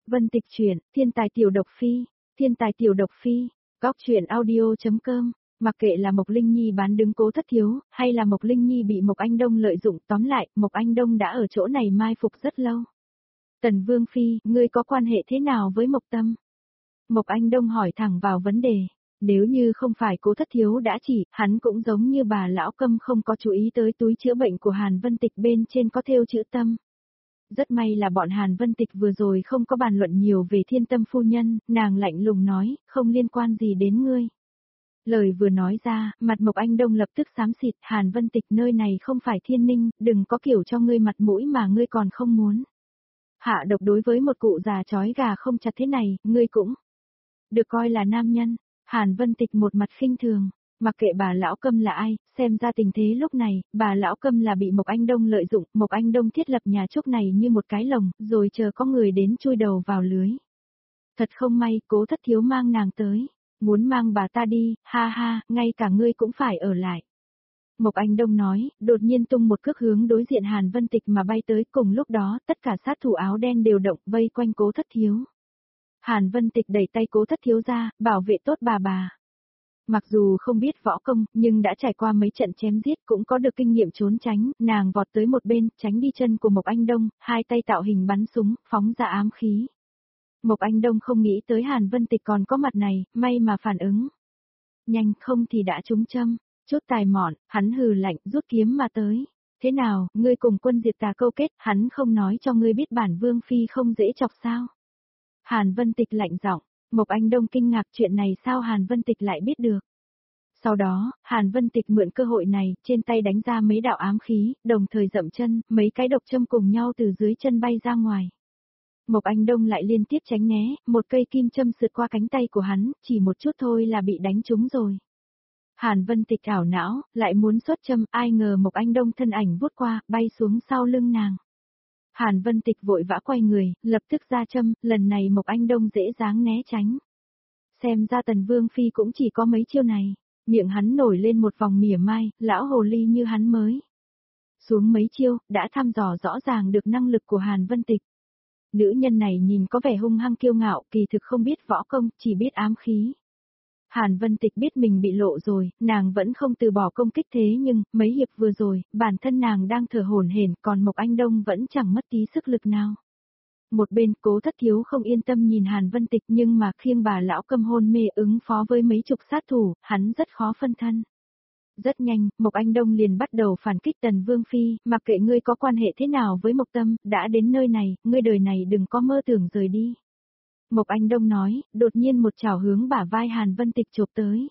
Vân Tịch truyện, Thiên tài tiểu độc phi, Thiên tài tiểu độc phi, góc truyện audio.com. Mặc kệ là Mộc Linh Nhi bán đứng Cố Thất Thiếu, hay là Mộc Linh Nhi bị Mộc Anh Đông lợi dụng, tóm lại, Mộc Anh Đông đã ở chỗ này mai phục rất lâu. Tần Vương Phi, ngươi có quan hệ thế nào với Mộc Tâm? Mộc Anh Đông hỏi thẳng vào vấn đề. Nếu như không phải Cố Thất Thiếu đã chỉ, hắn cũng giống như bà lão Câm không có chú ý tới túi chữa bệnh của Hàn Vân Tịch bên trên có thêu chữ Tâm. Rất may là bọn Hàn Vân Tịch vừa rồi không có bàn luận nhiều về Thiên Tâm phu nhân, nàng lạnh lùng nói, không liên quan gì đến ngươi. Lời vừa nói ra, mặt Mộc Anh Đông lập tức xám xịt, Hàn Vân Tịch nơi này không phải Thiên Ninh, đừng có kiểu cho ngươi mặt mũi mà ngươi còn không muốn. Hạ độc đối với một cụ già chói gà không chặt thế này, ngươi cũng được coi là nam nhân. Hàn Vân Tịch một mặt khinh thường, mặc kệ bà lão Câm là ai, xem ra tình thế lúc này, bà lão Câm là bị Mộc Anh Đông lợi dụng, Mộc Anh Đông thiết lập nhà trúc này như một cái lồng, rồi chờ có người đến chui đầu vào lưới. Thật không may, Cố Thất Thiếu mang nàng tới, muốn mang bà ta đi, ha ha, ngay cả ngươi cũng phải ở lại. Mộc Anh Đông nói, đột nhiên tung một cước hướng đối diện Hàn Vân Tịch mà bay tới, cùng lúc đó, tất cả sát thủ áo đen đều động vây quanh Cố Thất Thiếu. Hàn Vân Tịch đẩy tay Cố Thất Thiếu ra, bảo vệ tốt bà. Mặc dù không biết võ công, nhưng đã trải qua mấy trận chém giết cũng có được kinh nghiệm trốn tránh, nàng vọt tới một bên, tránh đi chân của Mộc Anh Đông, hai tay tạo hình bắn súng, phóng ra ám khí. Mộc Anh Đông không nghĩ tới Hàn Vân Tịch còn có mặt này, may mà phản ứng. Nhanh không thì đã trúng châm, chút tài mọn, hắn hừ lạnh, rút kiếm mà tới. Thế nào, ngươi cùng Quân Diệt Tà câu kết, hắn không nói cho ngươi biết bản Vương Phi không dễ chọc sao? Hàn Vân Tịch lạnh giọng, Mộc Anh Đông kinh ngạc chuyện này sao Hàn Vân Tịch lại biết được. Sau đó, Hàn Vân Tịch mượn cơ hội này, trên tay đánh ra mấy đạo ám khí, đồng thời dậm chân, mấy cái độc châm cùng nhau từ dưới chân bay ra ngoài. Mộc Anh Đông lại liên tiếp tránh né, một cây kim châm sượt qua cánh tay của hắn, chỉ một chút thôi là bị đánh trúng rồi. Hàn Vân Tịch ảo não, lại muốn xuất châm, ai ngờ Mộc Anh Đông thân ảnh vút qua, bay xuống sau lưng nàng. Hàn Vân Tịch vội vã quay người, lập tức ra châm, lần này Mộc Anh Đông dễ dàng né tránh. Xem ra Tần Vương Phi cũng chỉ có mấy chiêu này, miệng hắn nổi lên một vòng mỉa mai, lão hồ ly như hắn mới. Xuống mấy chiêu, đã thăm dò rõ ràng được năng lực của Hàn Vân Tịch. Nữ nhân này nhìn có vẻ hung hăng kiêu ngạo, kỳ thực không biết võ công, chỉ biết ám khí. Hàn Vân Tịch biết mình bị lộ rồi, nàng vẫn không từ bỏ công kích thế nhưng, mấy hiệp vừa rồi, bản thân nàng đang thở hổn hển, còn Mộc Anh Đông vẫn chẳng mất tí sức lực nào. Một bên Cố Thất Thiếu không yên tâm nhìn Hàn Vân Tịch nhưng mà khiêng bà lão Câm hôn mê ứng phó với mấy chục sát thủ, hắn rất khó phân thân. Rất nhanh, Mộc Anh Đông liền bắt đầu phản kích Tần Vương Phi, mặc kệ ngươi có quan hệ thế nào với Mộc Tâm, đã đến nơi này, ngươi đời này đừng có mơ tưởng rời đi. Mộc Anh Đông nói, đột nhiên một chảo hướng bả vai Hàn Vân Tịch chộp tới.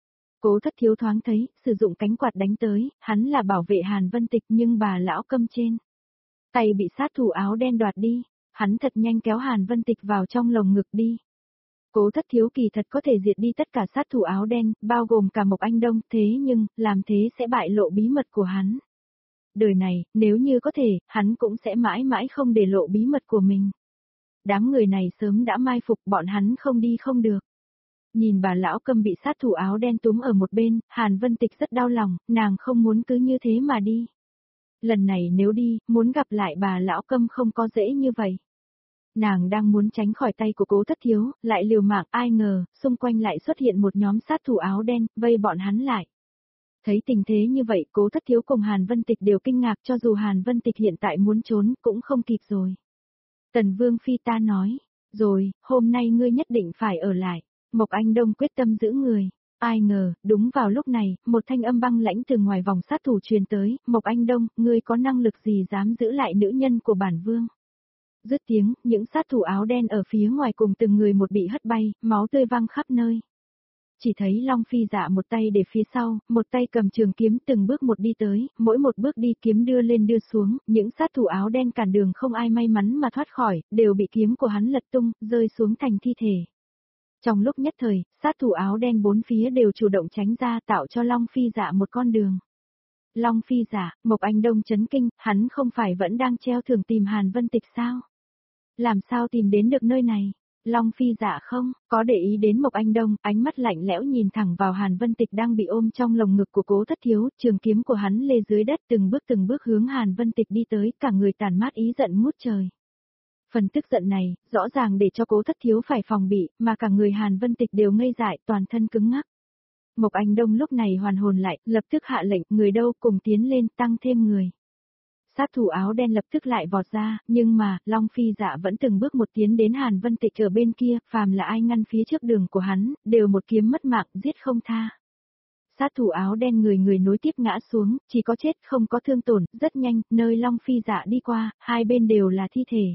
Cố Thất Thiếu thoáng thấy, sử dụng cánh quạt đánh tới, hắn là bảo vệ Hàn Vân Tịch nhưng bà lão Câm trên tay bị sát thủ áo đen đoạt đi, hắn thật nhanh kéo Hàn Vân Tịch vào trong lồng ngực đi. Cố Thất Thiếu kỳ thật có thể diệt đi tất cả sát thủ áo đen, bao gồm cả Mộc Anh Đông, thế nhưng, làm thế sẽ bại lộ bí mật của hắn. Đời này, nếu như có thể, hắn cũng sẽ mãi mãi không để lộ bí mật của mình. Đám người này sớm đã mai phục, bọn hắn không đi không được. Nhìn bà lão Câm bị sát thủ áo đen túm ở một bên, Hàn Vân Tịch rất đau lòng, nàng không muốn cứ như thế mà đi. Lần này nếu đi, muốn gặp lại bà lão Câm không có dễ như vậy. Nàng đang muốn tránh khỏi tay của Cố Thất Thiếu, lại liều mạng, ai ngờ, xung quanh lại xuất hiện một nhóm sát thủ áo đen, vây bọn hắn lại. Thấy tình thế như vậy, Cố Thất Thiếu cùng Hàn Vân Tịch đều kinh ngạc, cho dù Hàn Vân Tịch hiện tại muốn trốn, cũng không kịp rồi. Tần Vương Phi ta nói, rồi, hôm nay ngươi nhất định phải ở lại. Mộc Anh Đông quyết tâm giữ người. Ai ngờ, đúng vào lúc này, một thanh âm băng lãnh từ ngoài vòng sát thủ truyền tới, Mộc Anh Đông, ngươi có năng lực gì dám giữ lại nữ nhân của bản vương? Dứt tiếng, những sát thủ áo đen ở phía ngoài cùng từng người một bị hất bay, máu tươi văng khắp nơi. Chỉ thấy Long Phi Dạ một tay để phía sau, một tay cầm trường kiếm từng bước một đi tới, mỗi một bước đi kiếm đưa lên đưa xuống, những sát thủ áo đen cản đường không ai may mắn mà thoát khỏi, đều bị kiếm của hắn lật tung, rơi xuống thành thi thể. Trong lúc nhất thời, sát thủ áo đen bốn phía đều chủ động tránh ra tạo cho Long Phi Dạ một con đường. Long Phi Dạ, Mộc Anh Đông chấn kinh, hắn không phải vẫn đang treo thưởng tìm Hàn Vân Tịch sao? Làm sao tìm đến được nơi này? Long Phi Dạ không, có để ý đến Mộc Anh Đông, ánh mắt lạnh lẽo nhìn thẳng vào Hàn Vân Tịch đang bị ôm trong lồng ngực của Cố Thất Thiếu, trường kiếm của hắn lê dưới đất từng bước hướng Hàn Vân Tịch đi tới, cả người tàn mát ý giận ngút trời. Phần tức giận này, rõ ràng để cho Cố Thất Thiếu phải phòng bị, mà cả người Hàn Vân Tịch đều ngây dại, toàn thân cứng ngắc. Mộc Anh Đông lúc này hoàn hồn lại, lập tức hạ lệnh, người đâu cùng tiến lên, tăng thêm người. Sát thủ áo đen lập tức lại vọt ra, nhưng mà, Long Phi Dạ vẫn từng bước một tiến đến Hàn Vân Tịch ở bên kia, phàm là ai ngăn phía trước đường của hắn, đều một kiếm mất mạng, giết không tha. Sát thủ áo đen người người nối tiếp ngã xuống, chỉ có chết không có thương tổn, rất nhanh, nơi Long Phi Dạ đi qua, hai bên đều là thi thể.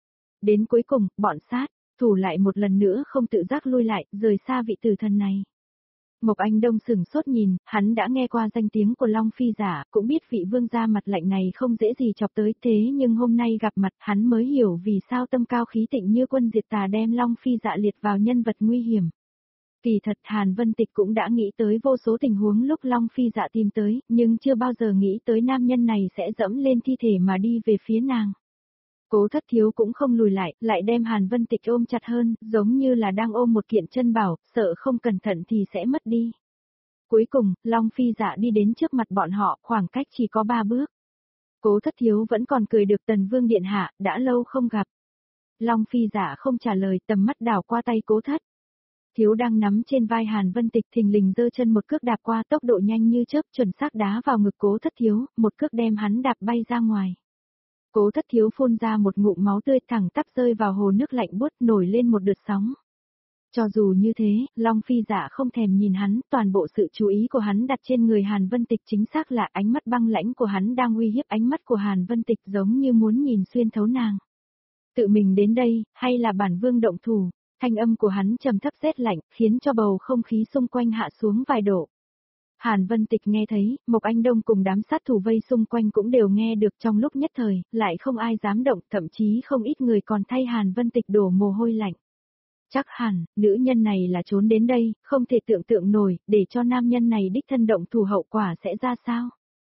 Đến cuối cùng, bọn sát thủ lại một lần nữa không tự giác lui lại, rời xa vị tử thần này. Mộc Anh Đông sửng sốt nhìn, hắn đã nghe qua danh tiếng của Long Phi Dạ, cũng biết vị vương gia mặt lạnh này không dễ gì chọc tới, thế nhưng hôm nay gặp mặt hắn mới hiểu vì sao tâm cao khí tịnh như quân diệt tà đem Long Phi Dạ liệt vào nhân vật nguy hiểm. Kỳ thật Hàn Vân Tịch cũng đã nghĩ tới vô số tình huống lúc Long Phi Dạ tìm tới, nhưng chưa bao giờ nghĩ tới nam nhân này sẽ dẫm lên thi thể mà đi về phía nàng. Cố Thất Thiếu cũng không lùi lại đem Hàn Vân Tịch ôm chặt hơn, giống như là đang ôm một kiện chân bảo, sợ không cẩn thận thì sẽ mất đi. Cuối cùng, Long Phi Dạ đi đến trước mặt bọn họ, khoảng cách chỉ có 3 bước. Cố Thất Thiếu vẫn còn cười được Tần Vương điện hạ, đã lâu không gặp. Long Phi Dạ không trả lời, tầm mắt đảo qua tay Cố Thất Thiếu đang nắm trên vai Hàn Vân Tịch, thình lình giơ chân một cước đạp qua, tốc độ nhanh như chớp, chuẩn xác đá vào ngực Cố Thất Thiếu, một cước đem hắn đạp bay ra ngoài. Cố Thất Thiếu phun ra một ngụm máu tươi, thẳng tắp rơi vào hồ nước lạnh buốt, nổi lên một đợt sóng. Cho dù như thế, Long Phi Dạ không thèm nhìn hắn, toàn bộ sự chú ý của hắn đặt trên người Hàn Vân Tịch, chính xác là ánh mắt băng lãnh của hắn đang uy hiếp, ánh mắt của Hàn Vân Tịch giống như muốn nhìn xuyên thấu nàng. Tự mình đến đây, hay là bản vương động thủ? Thanh âm của hắn trầm thấp rét lạnh, khiến cho bầu không khí xung quanh hạ xuống vài độ. Hàn Vân Tịch nghe thấy, Mộc Anh Đông cùng đám sát thủ vây xung quanh cũng đều nghe được, trong lúc nhất thời, lại không ai dám động, thậm chí không ít người còn thay Hàn Vân Tịch đổ mồ hôi lạnh. Chắc hẳn, nữ nhân này là trốn đến đây, không thể tưởng tượng nổi, để cho nam nhân này đích thân động thủ hậu quả sẽ ra sao.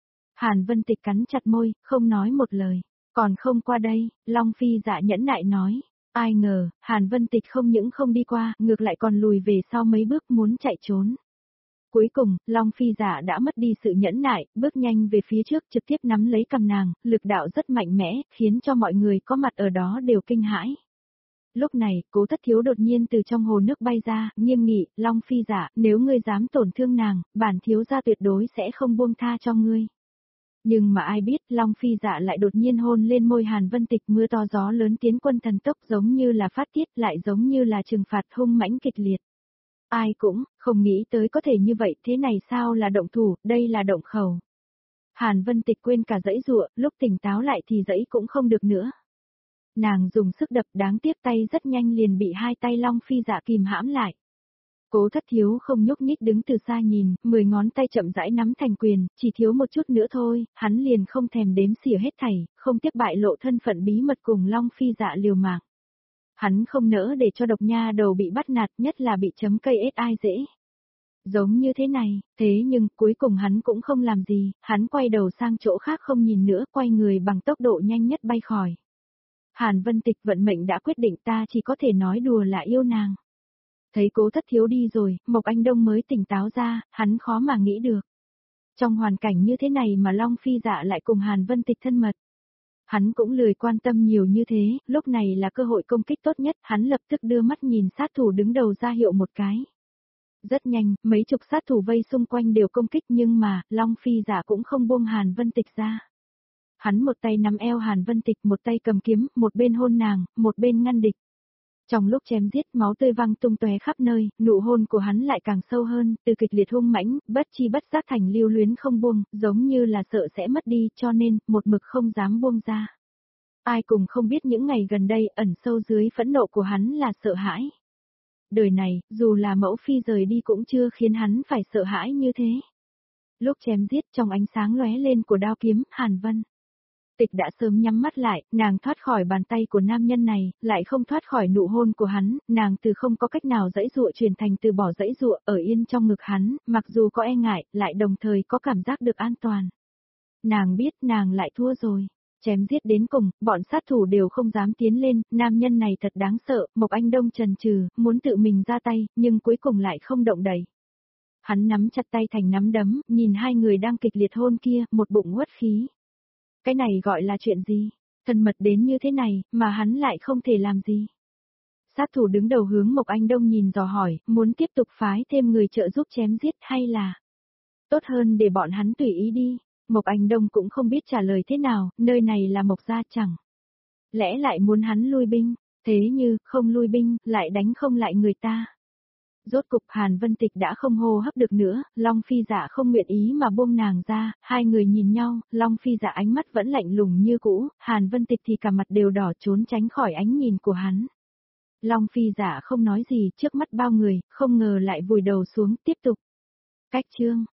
Hàn Vân Tịch cắn chặt môi, không nói một lời. Còn không qua đây, Long Phi Dạ nhẫn nại nói. Ai ngờ, Hàn Vân Tịch không những không đi qua, ngược lại còn lùi về sau mấy bước muốn chạy trốn. Cuối cùng, Long Phi Dạ đã mất đi sự nhẫn nại, bước nhanh về phía trước, trực tiếp nắm lấy cầm nàng, lực đạo rất mạnh mẽ, khiến cho mọi người có mặt ở đó đều kinh hãi. Lúc này, Cố Thất Thiếu đột nhiên từ trong hồ nước bay ra, nghiêm nghị, Long Phi Dạ, nếu ngươi dám tổn thương nàng, bản thiếu gia tuyệt đối sẽ không buông tha cho ngươi. Nhưng mà ai biết, Long Phi Dạ lại đột nhiên hôn lên môi Hàn Vân Tịch, mưa to gió lớn tiến quân thần tốc, giống như là phát tiết, lại giống như là trừng phạt hung mãnh kịch liệt. Ai cũng không nghĩ tới có thể như vậy, thế này sao là động thủ, đây là động khẩu. Hàn Vân Tịch quên cả dãy dụa, lúc tỉnh táo lại thì dãy cũng không được nữa. Nàng dùng sức đập, đáng tiếc tay rất nhanh liền bị hai tay Long Phi Dạ kìm hãm lại. Cố Thất Thiếu không nhúc nhích đứng từ xa nhìn, 10 ngón tay chậm rãi nắm thành quyền, chỉ thiếu một chút nữa thôi, hắn liền không thèm đếm xỉa hết thảy, không tiếc bại lộ thân phận bí mật cùng Long Phi Dạ liều mạng. Hắn không nỡ để cho độc nha đầu bị bắt nạt, nhất là bị chấm cây ết ai dễ. Giống như thế này, thế nhưng cuối cùng hắn cũng không làm gì, hắn quay đầu sang chỗ khác không nhìn nữa, quay người bằng tốc độ nhanh nhất bay khỏi. Hàn Vân Tịch vận mệnh đã quyết định, ta chỉ có thể nói đùa là yêu nàng. Thấy Cố Thất Thiếu đi rồi, Mộc Anh Đông mới tỉnh táo ra, hắn khó mà nghĩ được. Trong hoàn cảnh như thế này mà Long Phi Dạ lại cùng Hàn Vân Tịch thân mật. Hắn cũng lười quan tâm nhiều như thế, lúc này là cơ hội công kích tốt nhất, hắn lập tức đưa mắt nhìn sát thủ đứng đầu ra hiệu một cái. Rất nhanh, mấy chục sát thủ vây xung quanh đều công kích, nhưng mà, Long Phi Dạ cũng không buông Hàn Vân Tịch ra. Hắn một tay nắm eo Hàn Vân Tịch, một tay cầm kiếm, một bên hôn nàng, một bên ngăn địch. Trong lúc chém giết, máu tươi văng tung tóe khắp nơi, nụ hôn của hắn lại càng sâu hơn, từ kịch liệt hung mãnh, bất chi bất giác thành lưu luyến không buông, giống như là sợ sẽ mất đi, cho nên, một mực không dám buông ra. Ai cùng không biết những ngày gần đây, ẩn sâu dưới phẫn nộ của hắn là sợ hãi. Đời này, dù là mẫu phi rời đi cũng chưa khiến hắn phải sợ hãi như thế. Lúc chém giết, trong ánh sáng lóe lên của đao kiếm, Hàn Vân Tịch đã sớm nhắm mắt lại, nàng thoát khỏi bàn tay của nam nhân này, lại không thoát khỏi nụ hôn của hắn, nàng từ không có cách nào dãy dụa chuyển thành từ bỏ dãy dụa, ở yên trong ngực hắn, mặc dù có e ngại, lại đồng thời có cảm giác được an toàn. Nàng biết nàng lại thua rồi. Chém giết đến cùng, bọn sát thủ đều không dám tiến lên, nam nhân này thật đáng sợ, Mộc Anh Đông chần chừ, muốn tự mình ra tay, nhưng cuối cùng lại không động đậy. Hắn nắm chặt tay thành nắm đấm, nhìn hai người đang kịch liệt hôn kia, một bụng uất khí. Cái này gọi là chuyện gì? Thân mật đến như thế này, mà hắn lại không thể làm gì. Sát thủ đứng đầu hướng Mộc Anh Đông nhìn dò hỏi, muốn tiếp tục phái thêm người trợ giúp chém giết hay là tốt hơn để bọn hắn tùy ý đi. Mộc Anh Đông cũng không biết trả lời thế nào, nơi này là Mộc gia chẳng. Lẽ lại muốn hắn lui binh, thế như không lui binh, lại đánh không lại người ta. Rốt cục Hàn Vân Tịch đã không hô hấp được nữa, Long Phi Dạ không nguyện ý mà buông nàng ra, hai người nhìn nhau, Long Phi Dạ ánh mắt vẫn lạnh lùng như cũ, Hàn Vân Tịch thì cả mặt đều đỏ trốn tránh khỏi ánh nhìn của hắn. Long Phi Dạ không nói gì trước mắt bao người, không ngờ lại vùi đầu xuống tiếp tục. Cách chương